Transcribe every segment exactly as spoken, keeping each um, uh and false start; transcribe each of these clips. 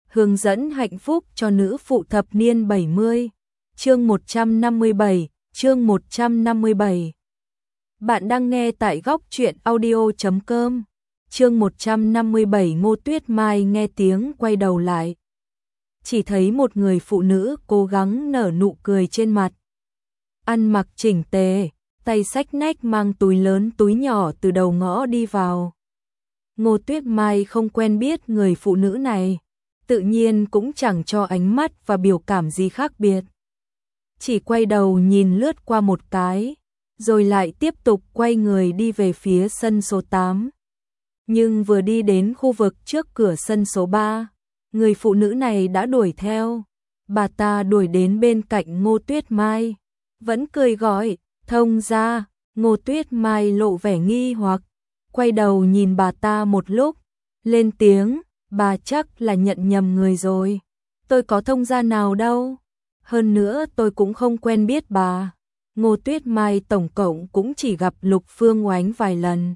hướng dẫn hạnh phúc cho nữ phụ thập niên bảy mươi. Chương một trăm năm mươi bảy, chương một trăm năm mươi bảy. Bạn đang nghe tại góc truyện audio chấm com. Chương một trăm năm mươi bảy. Ngô Tuyết Mai nghe tiếng quay đầu lại. Chỉ thấy một người phụ nữ cố gắng nở nụ cười trên mặt. Ăn mặc chỉnh tề, tay xách nách mang túi lớn túi nhỏ từ đầu ngõ đi vào. Ngô Tuyết Mai không quen biết người phụ nữ này, tự nhiên cũng chẳng cho ánh mắt và biểu cảm gì khác biệt. Chỉ quay đầu nhìn lướt qua một cái, rồi lại tiếp tục quay người đi về phía sân số tám. Nhưng vừa đi đến khu vực trước cửa sân số ba, người phụ nữ này đã đuổi theo. Bà ta đuổi đến bên cạnh Ngô Tuyết Mai, vẫn cười gọi, thông ra. Ngô Tuyết Mai lộ vẻ nghi hoặc, quay đầu nhìn bà ta một lúc, lên tiếng, bà chắc là nhận nhầm người rồi. Tôi có thông gia nào đâu, hơn nữa tôi cũng không quen biết bà. Ngô Tuyết Mai tổng cộng cũng chỉ gặp Lục Phương Oánh vài lần,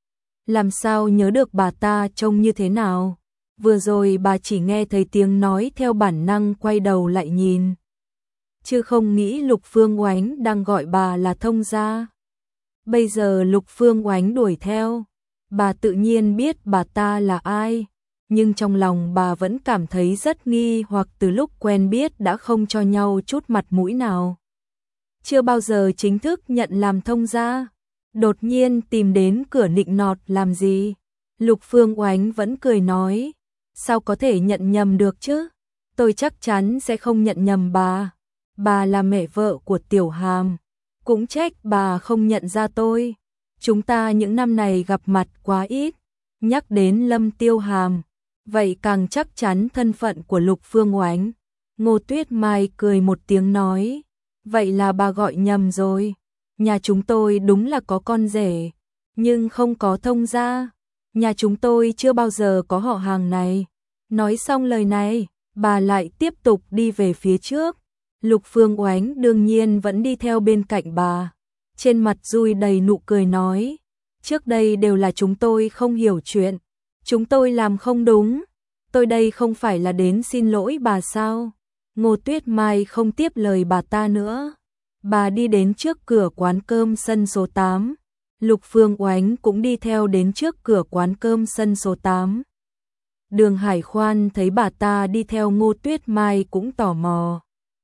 làm sao nhớ được bà ta trông như thế nào. Vừa rồi bà chỉ nghe thấy tiếng nói, theo bản năng quay đầu lại nhìn, chứ không nghĩ Lục Phương Oánh đang gọi bà là thông gia. Bây giờ Lục Phương Oánh đuổi theo, bà tự nhiên biết bà ta là ai, nhưng trong lòng bà vẫn cảm thấy rất nghi hoặc. Từ lúc quen biết đã không cho nhau chút mặt mũi nào, chưa bao giờ chính thức nhận làm thông gia, đột nhiên tìm đến cửa nịnh nọt làm gì. Lục Phương Oánh vẫn cười nói, sao có thể nhận nhầm được chứ, tôi chắc chắn sẽ không nhận nhầm bà. Bà là mẹ vợ của Tiểu Hàm, cũng trách bà không nhận ra tôi. Chúng ta những năm này gặp mặt quá ít. Nhắc đến Lâm Tiêu Hàm, vậy càng chắc chắn thân phận của Lục Phương Oánh. Ngô Tuyết Mai cười một tiếng nói, vậy là bà gọi nhầm rồi. Nhà chúng tôi đúng là có con rể, nhưng không có thông gia. Nhà chúng tôi chưa bao giờ có họ hàng này. Nói xong lời này, bà lại tiếp tục đi về phía trước. Lục Phương Oánh đương nhiên vẫn đi theo bên cạnh bà, trên mặt dùi đầy nụ cười nói, trước đây đều là chúng tôi không hiểu chuyện, chúng tôi làm không đúng, tôi đây không phải là đến xin lỗi bà sao. Ngô Tuyết Mai không tiếp lời bà ta nữa, bà đi đến trước cửa quán cơm sân số tám. Lục Phương Oánh cũng đi theo đến trước cửa quán cơm sân số tám. Đường Hải Khoan thấy bà ta đi theo Ngô Tuyết Mai cũng tò mò,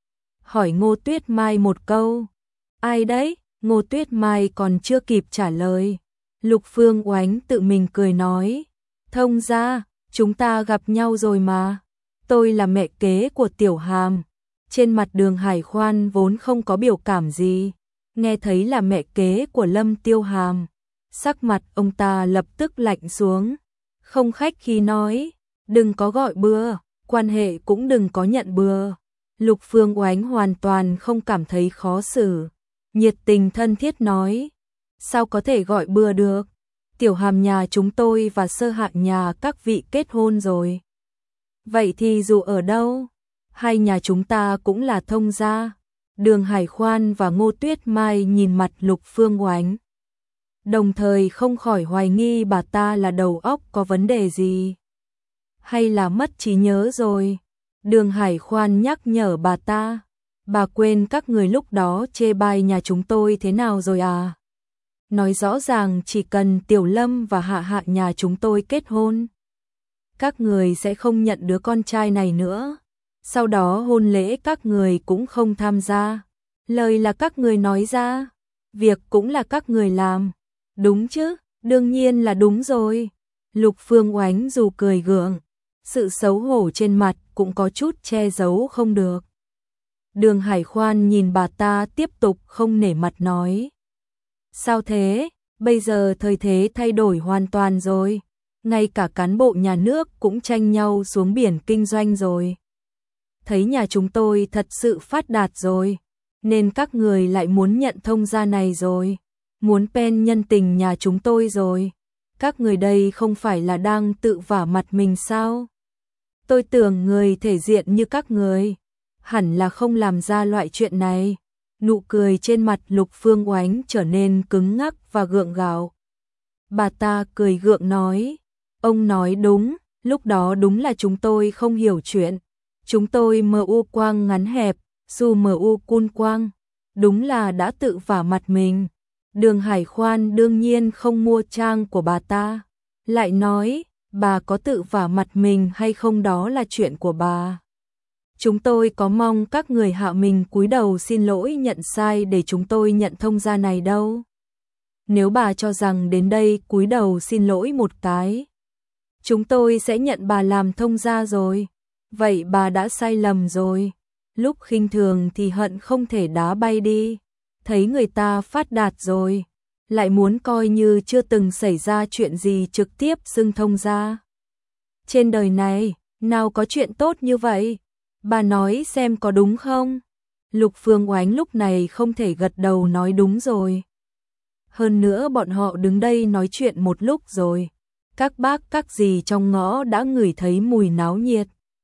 hỏi Ngô Tuyết Mai một câu, ai đấy? Ngô Tuyết Mai còn chưa kịp trả lời, Lục Phương Oánh tự mình cười nói, thông gia, chúng ta gặp nhau rồi mà, tôi là mẹ kế của Tiểu Hàm. Trên mặt Đường Hải Khoan vốn không có biểu cảm gì, nghe thấy là mẹ kế của Lâm Tiêu Hàm, sắc mặt ông ta lập tức lạnh xuống, không khách khí nói, đừng có gọi bừa, quan hệ cũng đừng có nhận bừa. Lục Phương Oánh hoàn toàn không cảm thấy khó xử, nhiệt tình thân thiết nói, sao có thể gọi bừa được, Tiểu Hàm nhà chúng tôi và Sơ Hạ nhà các vị kết hôn rồi. Vậy thì dù ở đâu, hai nhà chúng ta cũng là thông gia. Đường Hải Khoan và Ngô Tuyết Mai nhìn mặt Lục Phương Oánh, đồng thời không khỏi hoài nghi bà ta là đầu óc có vấn đề gì, hay là mất trí nhớ rồi. Đường Hải Khoan nhắc nhở bà ta, bà quên các người lúc đó chê bai nhà chúng tôi thế nào rồi à? Nói rõ ràng chỉ cần Tiểu Lâm và Hạ Hạ nhà chúng tôi kết hôn, các người sẽ không nhận đứa con trai này nữa. Sau đó hôn lễ các người cũng không tham gia. Lời là các người nói ra, việc cũng là các người làm. Đúng chứ? Đương nhiên là đúng rồi. Lục Phương Oánh dù cười gượng, sự xấu hổ trên mặt cũng có chút che giấu không được. Đường Hải Khoan nhìn bà ta tiếp tục không nể mặt nói, sao thế? Bây giờ thời thế thay đổi hoàn toàn rồi, ngay cả cán bộ nhà nước cũng tranh nhau xuống biển kinh doanh rồi. Thấy nhà chúng tôi thật sự phát đạt rồi, nên các người lại muốn nhận thông gia này rồi, muốn pen nhân tình nhà chúng tôi rồi. Các người đây không phải là đang tự vả mặt mình sao? Tôi tưởng người thể diện như các người hẳn là không làm ra loại chuyện này. Nụ cười trên mặt Lục Phương Oánh trở nên cứng ngắc và gượng gạo. Bà ta cười gượng nói, ông nói đúng, Lúc đó đúng là chúng tôi không hiểu chuyện. Chúng tôi mờ u quang ngắn hẹp, dù mờ u cun quang. Đúng là đã tự vả mặt mình. Đường Hải Khoan đương nhiên không mua trang của bà ta. Lại nói, bà có tự vả mặt mình hay không đó là chuyện của bà. Chúng tôi có mong các người hạ mình cúi đầu xin lỗi nhận sai để chúng tôi nhận thông gia này đâu. Nếu bà cho rằng đến đây cúi đầu xin lỗi một cái, chúng tôi sẽ nhận bà làm thông gia rồi. Vậy bà đã sai lầm rồi. Lúc khinh thường thì hận không thể đá bay đi. Thấy người ta phát đạt rồi, lại muốn coi như chưa từng xảy ra chuyện gì trực tiếp xưng thông gia. Trên đời này, nào có chuyện tốt như vậy? Bà nói xem có đúng không? Lục Phương Oánh lúc này không thể gật đầu nói đúng rồi. Hơn nữa bọn họ đứng đây nói chuyện một lúc rồi. Các bác các dì trong ngõ đã ngửi thấy mùi náo nhiệt.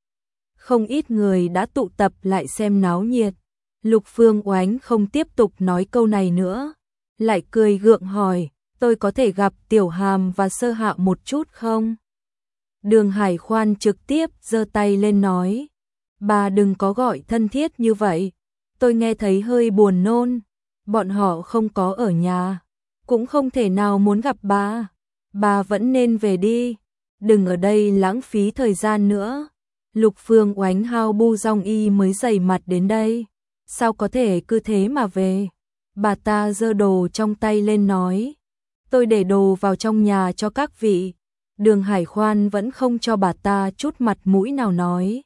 Không ít người đã tụ tập lại xem náo nhiệt. Lục Phương Oánh không tiếp tục nói câu này nữa. Lại cười gượng hỏi, tôi có thể gặp Tiểu Hàm và Sơ Hạ một chút không? Đường Hải Khoan trực tiếp giơ tay lên nói. Bà đừng có gọi thân thiết như vậy. Tôi nghe thấy hơi buồn nôn. Bọn họ không có ở nhà. Cũng không thể nào muốn gặp bà. Bà vẫn nên về đi. Đừng ở đây lãng phí thời gian nữa. Lục Phương Oánh hao bu dong y mới dày mặt đến đây. Sao có thể cứ thế mà về? Bà ta giơ đồ trong tay lên nói. Tôi để đồ vào trong nhà cho các vị. Đường Hải Khoan vẫn không cho bà ta chút mặt mũi nào nói.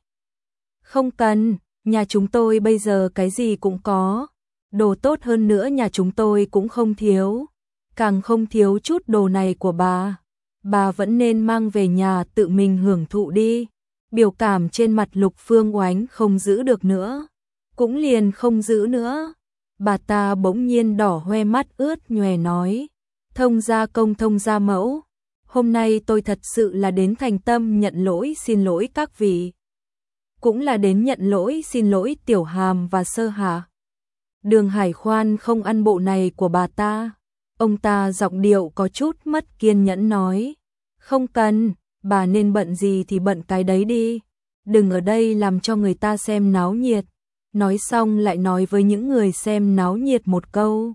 Không cần, nhà chúng tôi bây giờ cái gì cũng có. Đồ tốt hơn nữa nhà chúng tôi cũng không thiếu. Càng không thiếu chút đồ này của bà. Bà vẫn nên mang về nhà tự mình hưởng thụ đi. Biểu cảm trên mặt Lục Phương Oánh không giữ được nữa. Cũng liền không giữ nữa. Bà ta bỗng nhiên đỏ hoe mắt ướt nhòe nói. Thông gia công thông gia mẫu. Hôm nay tôi thật sự là đến thành tâm nhận lỗi xin lỗi các vị. Cũng là đến nhận lỗi xin lỗi Tiểu Hàm và Sơ Hạ. Đường Hải Khoan không ăn bộ này của bà ta. Ông ta giọng điệu có chút mất kiên nhẫn nói. Không cần, bà nên bận gì thì bận cái đấy đi. Đừng ở đây làm cho người ta xem náo nhiệt. Nói xong lại nói với những người xem náo nhiệt một câu.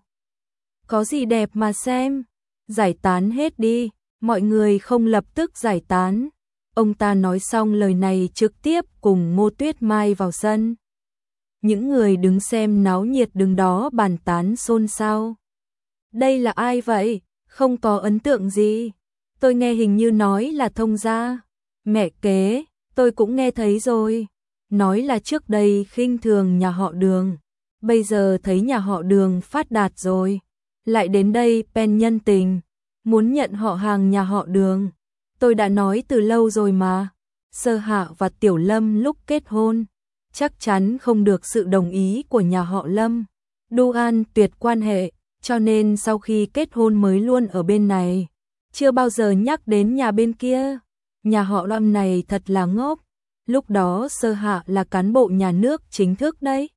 Có gì đẹp mà xem. Giải tán hết đi. Mọi người không lập tức giải tán. Ông ta nói xong lời này trực tiếp cùng Ngô Tuyết Mai vào sân. Những người đứng xem náo nhiệt đứng đó bàn tán xôn xao. Đây là ai vậy? Không có ấn tượng gì. Tôi nghe hình như nói là thông gia. Mẹ kế, tôi cũng nghe thấy rồi. Nói là trước đây khinh thường nhà họ Đường. Bây giờ thấy nhà họ Đường phát đạt rồi. Lại đến đây pen nhân tình. Muốn nhận họ hàng nhà họ Đường. Tôi đã nói từ lâu rồi mà. Sơ Hạ và Tiểu Lâm lúc kết hôn. Chắc chắn không được sự đồng ý của nhà họ Lâm. Đu An tuyệt quan hệ. Cho nên sau khi kết hôn mới luôn ở bên này. Chưa bao giờ nhắc đến nhà bên kia. Nhà họ Lâm này thật là ngốc. Lúc đó Sơ Hạ là cán bộ nhà nước chính thức đấy.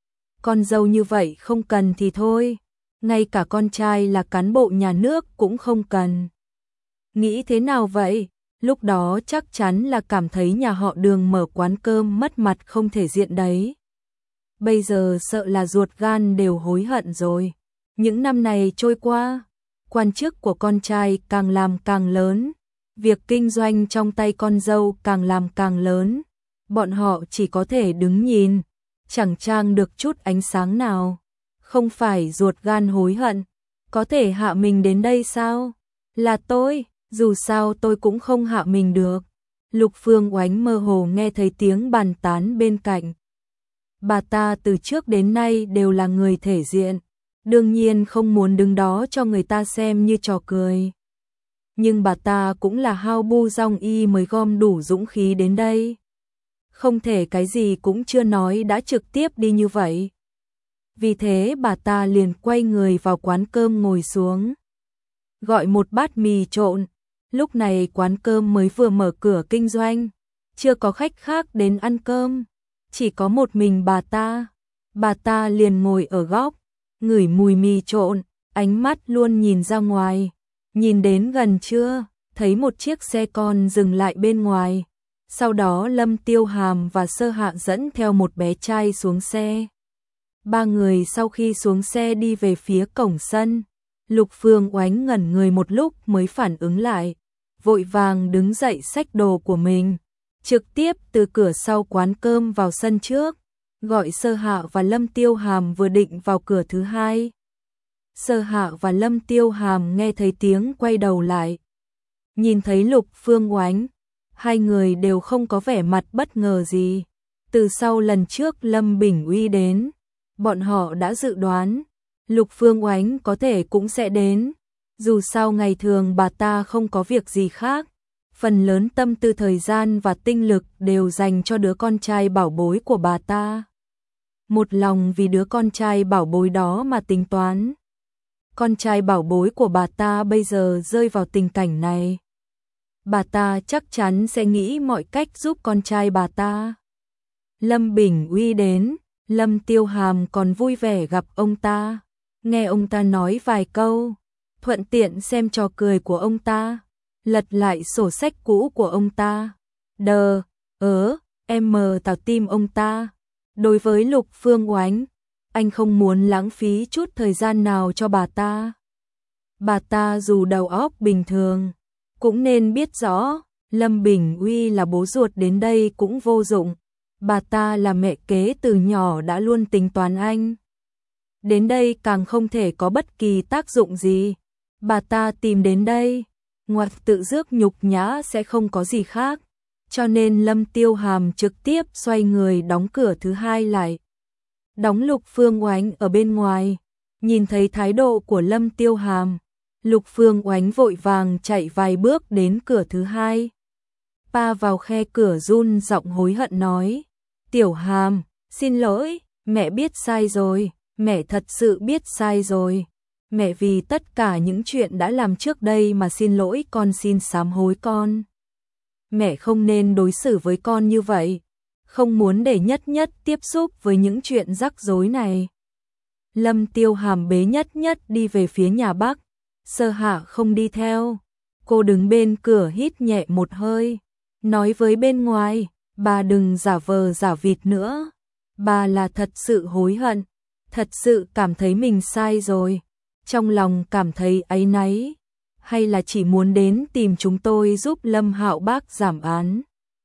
Con dâu như vậy không cần thì thôi. Ngay cả con trai là cán bộ nhà nước cũng không cần. Nghĩ thế nào vậy? Lúc đó chắc chắn là cảm thấy nhà họ Đường mở quán cơm mất mặt không thể diện đấy. Bây giờ sợ là ruột gan đều hối hận rồi. Những năm này trôi qua, quan chức của con trai càng làm càng lớn. Việc kinh doanh trong tay con dâu càng làm càng lớn. Bọn họ chỉ có thể đứng nhìn, chẳng trang được chút ánh sáng nào. Không phải ruột gan hối hận, có thể hạ mình đến đây sao? Là tôi, dù sao tôi cũng không hạ mình được. Lục Phương Oánh mơ hồ nghe thấy tiếng bàn tán bên cạnh. Bà ta từ trước đến nay đều là người thể diện, đương nhiên không muốn đứng đó cho người ta xem như trò cười. Nhưng bà ta cũng là hao bu dong y mới gom đủ dũng khí đến đây. Không thể cái gì cũng chưa nói đã trực tiếp đi như vậy. Vì thế bà ta liền quay người vào quán cơm ngồi xuống. Gọi một bát mì trộn. Lúc này quán cơm mới vừa mở cửa kinh doanh. Chưa có khách khác đến ăn cơm. Chỉ có một mình bà ta. Bà ta liền ngồi ở góc. Ngửi mùi mì trộn. Ánh mắt luôn nhìn ra ngoài. Nhìn đến gần chưa? thấy một chiếc xe con dừng lại bên ngoài. Sau đó Lâm Tiêu Hàm và Sơ Hạ dẫn theo một bé trai xuống xe. Ba người sau khi xuống xe đi về phía cổng sân. Lục Phương Oánh ngẩn người một lúc mới phản ứng lại, vội vàng đứng dậy xách đồ của mình, trực tiếp từ cửa sau quán cơm vào sân trước, gọi Sơ Hạ và Lâm Tiêu Hàm vừa định vào cửa thứ hai. Sơ Hạ và Lâm Tiêu Hàm nghe thấy tiếng quay đầu lại. Nhìn thấy Lục Phương Oánh, hai người đều không có vẻ mặt bất ngờ gì. Từ sau lần trước Lâm Bình Uy đến, bọn họ đã dự đoán Lục Phương Oánh có thể cũng sẽ đến. Dù sao ngày thường bà ta không có việc gì khác, phần lớn tâm tư thời gian và tinh lực đều dành cho đứa con trai bảo bối của bà ta. Một lòng vì đứa con trai bảo bối đó mà tính toán. Con trai bảo bối của bà ta bây giờ rơi vào tình cảnh này, bà ta chắc chắn sẽ nghĩ mọi cách giúp con trai bà ta. Lâm Bình Uy đến, Lâm Tiêu Hàm còn vui vẻ gặp ông ta, nghe ông ta nói vài câu, thuận tiện xem trò cười của ông ta, lật lại sổ sách cũ của ông ta. Đờ, ớ, em mờ tào tim ông ta. Đối với Lục Phương Oánh, anh không muốn lãng phí chút thời gian nào cho bà ta. Bà ta dù đầu óc bình thường, cũng nên biết rõ, Lâm Bình Uy là bố ruột đến đây cũng vô dụng. Bà ta là mẹ kế từ nhỏ đã luôn tính toán anh. Đến đây càng không thể có bất kỳ tác dụng gì. Bà ta tìm đến đây, ngoại tự rước nhục nhã sẽ không có gì khác. Cho nên Lâm Tiêu Hàm trực tiếp xoay người đóng cửa thứ hai lại. Đóng Lục Phương Oánh ở bên ngoài. Nhìn thấy thái độ của Lâm Tiêu Hàm, Lục Phương Oánh vội vàng chạy vài bước đến cửa thứ hai. Pa vào khe cửa run giọng hối hận nói: Tiểu Hàm, xin lỗi, mẹ biết sai rồi, mẹ thật sự biết sai rồi. Mẹ vì tất cả những chuyện đã làm trước đây mà xin lỗi con, xin sám hối con. Mẹ không nên đối xử với con như vậy, không muốn để Nhất Nhất tiếp xúc với những chuyện rắc rối này. Lâm Tiêu Hàm bế Nhất Nhất đi về phía nhà Bắc, Sơ Hạ không đi theo. Cô đứng bên cửa hít nhẹ một hơi, nói với bên ngoài: bà đừng giả vờ giả vịt nữa, bà là thật sự hối hận, thật sự cảm thấy mình sai rồi, trong lòng cảm thấy áy náy, hay là chỉ muốn đến tìm chúng tôi giúp Lâm Hạo Bác giảm án.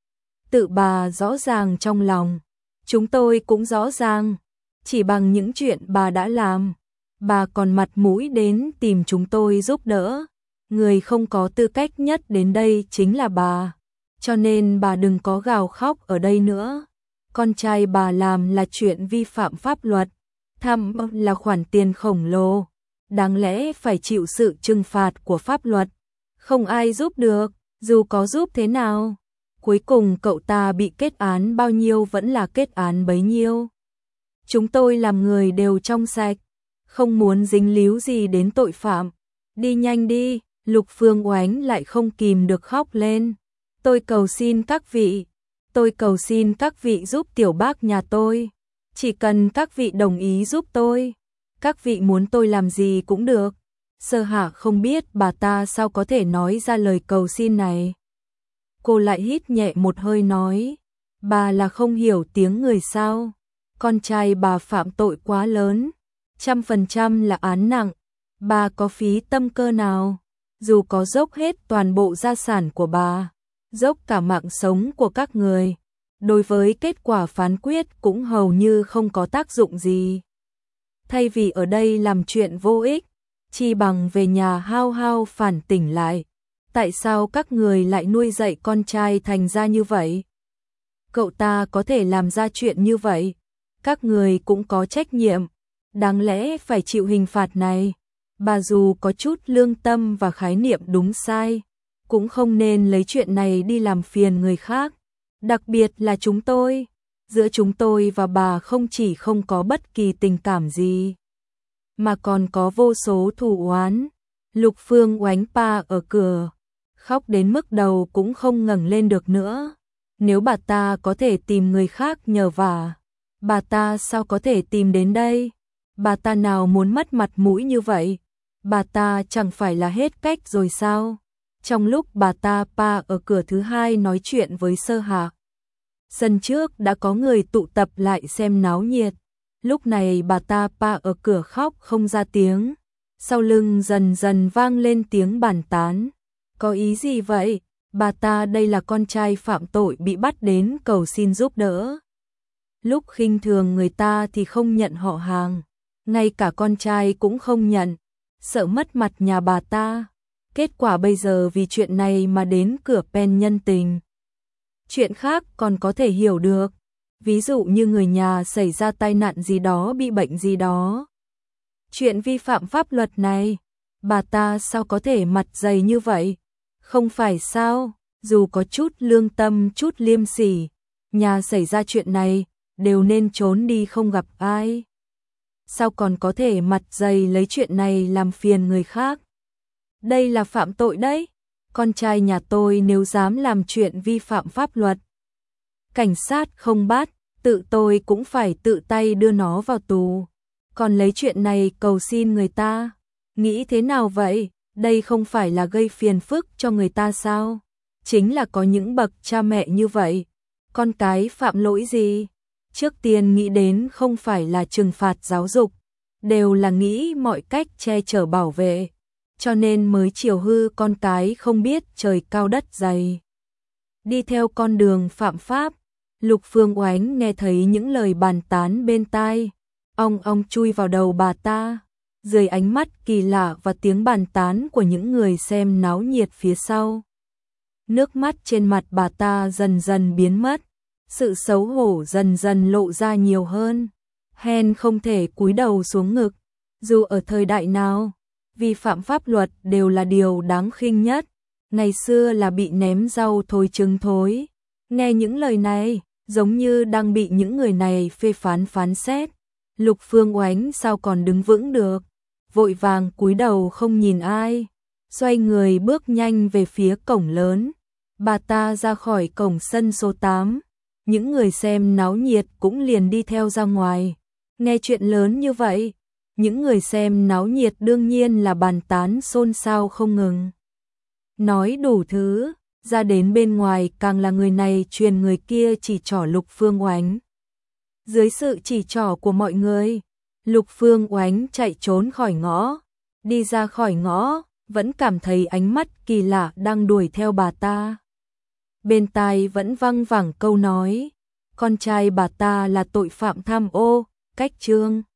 Tự bà rõ ràng trong lòng, chúng tôi cũng rõ ràng, chỉ bằng những chuyện bà đã làm, bà còn mặt mũi đến tìm chúng tôi giúp đỡ. Người không có tư cách nhất đến đây chính là bà, cho nên bà đừng có gào khóc ở đây nữa. Con trai bà làm là chuyện vi phạm pháp luật, tham ô là khoản tiền khổng lồ, đáng lẽ phải chịu sự trừng phạt của pháp luật. Không ai giúp được, dù có giúp thế nào, cuối cùng cậu ta bị kết án bao nhiêu vẫn là kết án bấy nhiêu. Chúng tôi làm người đều trong sạch, không muốn dính líu gì đến tội phạm. Đi nhanh đi. Lục Phương Oánh lại không kìm được khóc lên. Tôi cầu xin các vị, tôi cầu xin các vị giúp tiểu bác nhà tôi. Chỉ cần các vị đồng ý giúp tôi, các vị muốn tôi làm gì cũng được. Sơ Hạ không biết bà ta sao có thể nói ra lời cầu xin này. Cô lại hít nhẹ một hơi nói: bà là không hiểu tiếng người sao? Con trai bà phạm tội quá lớn, trăm phần trăm là án nặng. Bà có phí tâm cơ nào? Dù có dốc hết toàn bộ gia sản của bà, dốc cả mạng sống của các người, đối với kết quả phán quyết cũng hầu như không có tác dụng gì. Thay vì ở đây làm chuyện vô ích, chi bằng về nhà hao hao phản tỉnh lại. Tại sao các người lại nuôi dạy con trai thành ra như vậy? Cậu ta có thể làm ra chuyện như vậy, các người cũng có trách nhiệm, đáng lẽ phải chịu hình phạt này. Bà dù có chút lương tâm và khái niệm đúng sai, cũng không nên lấy chuyện này đi làm phiền người khác. Đặc biệt là chúng tôi, giữa chúng tôi và bà không chỉ không có bất kỳ tình cảm gì, mà còn có vô số thù oán. Lục Phương Oánh pa ở cửa, khóc đến mức đầu cũng không ngẩng lên được nữa. Nếu bà ta có thể tìm người khác nhờ vả, bà ta sao có thể tìm đến đây? Bà ta nào muốn mất mặt mũi như vậy? Bà ta chẳng phải là hết cách rồi sao? Trong lúc bà ta pa ở cửa thứ hai nói chuyện với Sơ Hạc, sân trước đã có người tụ tập lại xem náo nhiệt. Lúc này bà ta pa ở cửa khóc không ra tiếng. Sau lưng dần dần vang lên tiếng bàn tán. Có ý gì vậy? Bà ta đây là con trai phạm tội bị bắt đến cầu xin giúp đỡ. Lúc khinh thường người ta thì không nhận họ hàng, ngay cả con trai cũng không nhận, sợ mất mặt nhà bà ta. Kết quả bây giờ vì chuyện này mà đến cửa pen nhân tình. Chuyện khác còn có thể hiểu được, ví dụ như người nhà xảy ra tai nạn gì đó, bị bệnh gì đó. Chuyện vi phạm pháp luật này, bà ta sao có thể mặt dày như vậy? Không phải sao, dù có chút lương tâm, chút liêm sỉ, nhà xảy ra chuyện này, đều nên trốn đi không gặp ai. Sao còn có thể mặt dày lấy chuyện này làm phiền người khác? Đây là phạm tội đấy. Con trai nhà tôi nếu dám làm chuyện vi phạm pháp luật, cảnh sát không bắt, tự tôi cũng phải tự tay đưa nó vào tù. Còn lấy chuyện này cầu xin người ta, nghĩ thế nào vậy? Đây không phải là gây phiền phức cho người ta sao? Chính là có những bậc cha mẹ như vậy, con cái phạm lỗi gì, trước tiên nghĩ đến không phải là trừng phạt giáo dục, đều là nghĩ mọi cách che chở bảo vệ, cho nên mới chiều hư con cái không biết trời cao đất dày, đi theo con đường phạm pháp. Lục Phương Oánh nghe thấy những lời bàn tán bên tai, ong ong chui vào đầu bà ta, dưới ánh mắt kỳ lạ và tiếng bàn tán của những người xem náo nhiệt phía sau. Nước mắt trên mặt bà ta dần dần biến mất, sự xấu hổ dần dần lộ ra nhiều hơn. Hen không thể cúi đầu xuống ngực, dù ở thời đại nào, vi phạm pháp luật đều là điều đáng khinh nhất. Ngày xưa là bị ném rau thôi trứng thối. Nghe những lời này, giống như đang bị những người này phê phán phán xét. Lục Phương Oánh sao còn đứng vững được, vội vàng cúi đầu không nhìn ai, xoay người bước nhanh về phía cổng lớn. Bà ta ra khỏi cổng sân số tám, những người xem náo nhiệt cũng liền đi theo ra ngoài. Nghe chuyện lớn như vậy, những người xem náo nhiệt đương nhiên là bàn tán xôn xao không ngừng, nói đủ thứ, ra đến bên ngoài càng là người này truyền người kia chỉ trỏ Lục Phương Oánh. Dưới sự chỉ trỏ của mọi người, Lục Phương Oánh chạy trốn khỏi ngõ, đi ra khỏi ngõ, vẫn cảm thấy ánh mắt kỳ lạ đang đuổi theo bà ta. Bên tai vẫn văng vẳng câu nói, con trai bà ta là tội phạm tham ô, cách chương.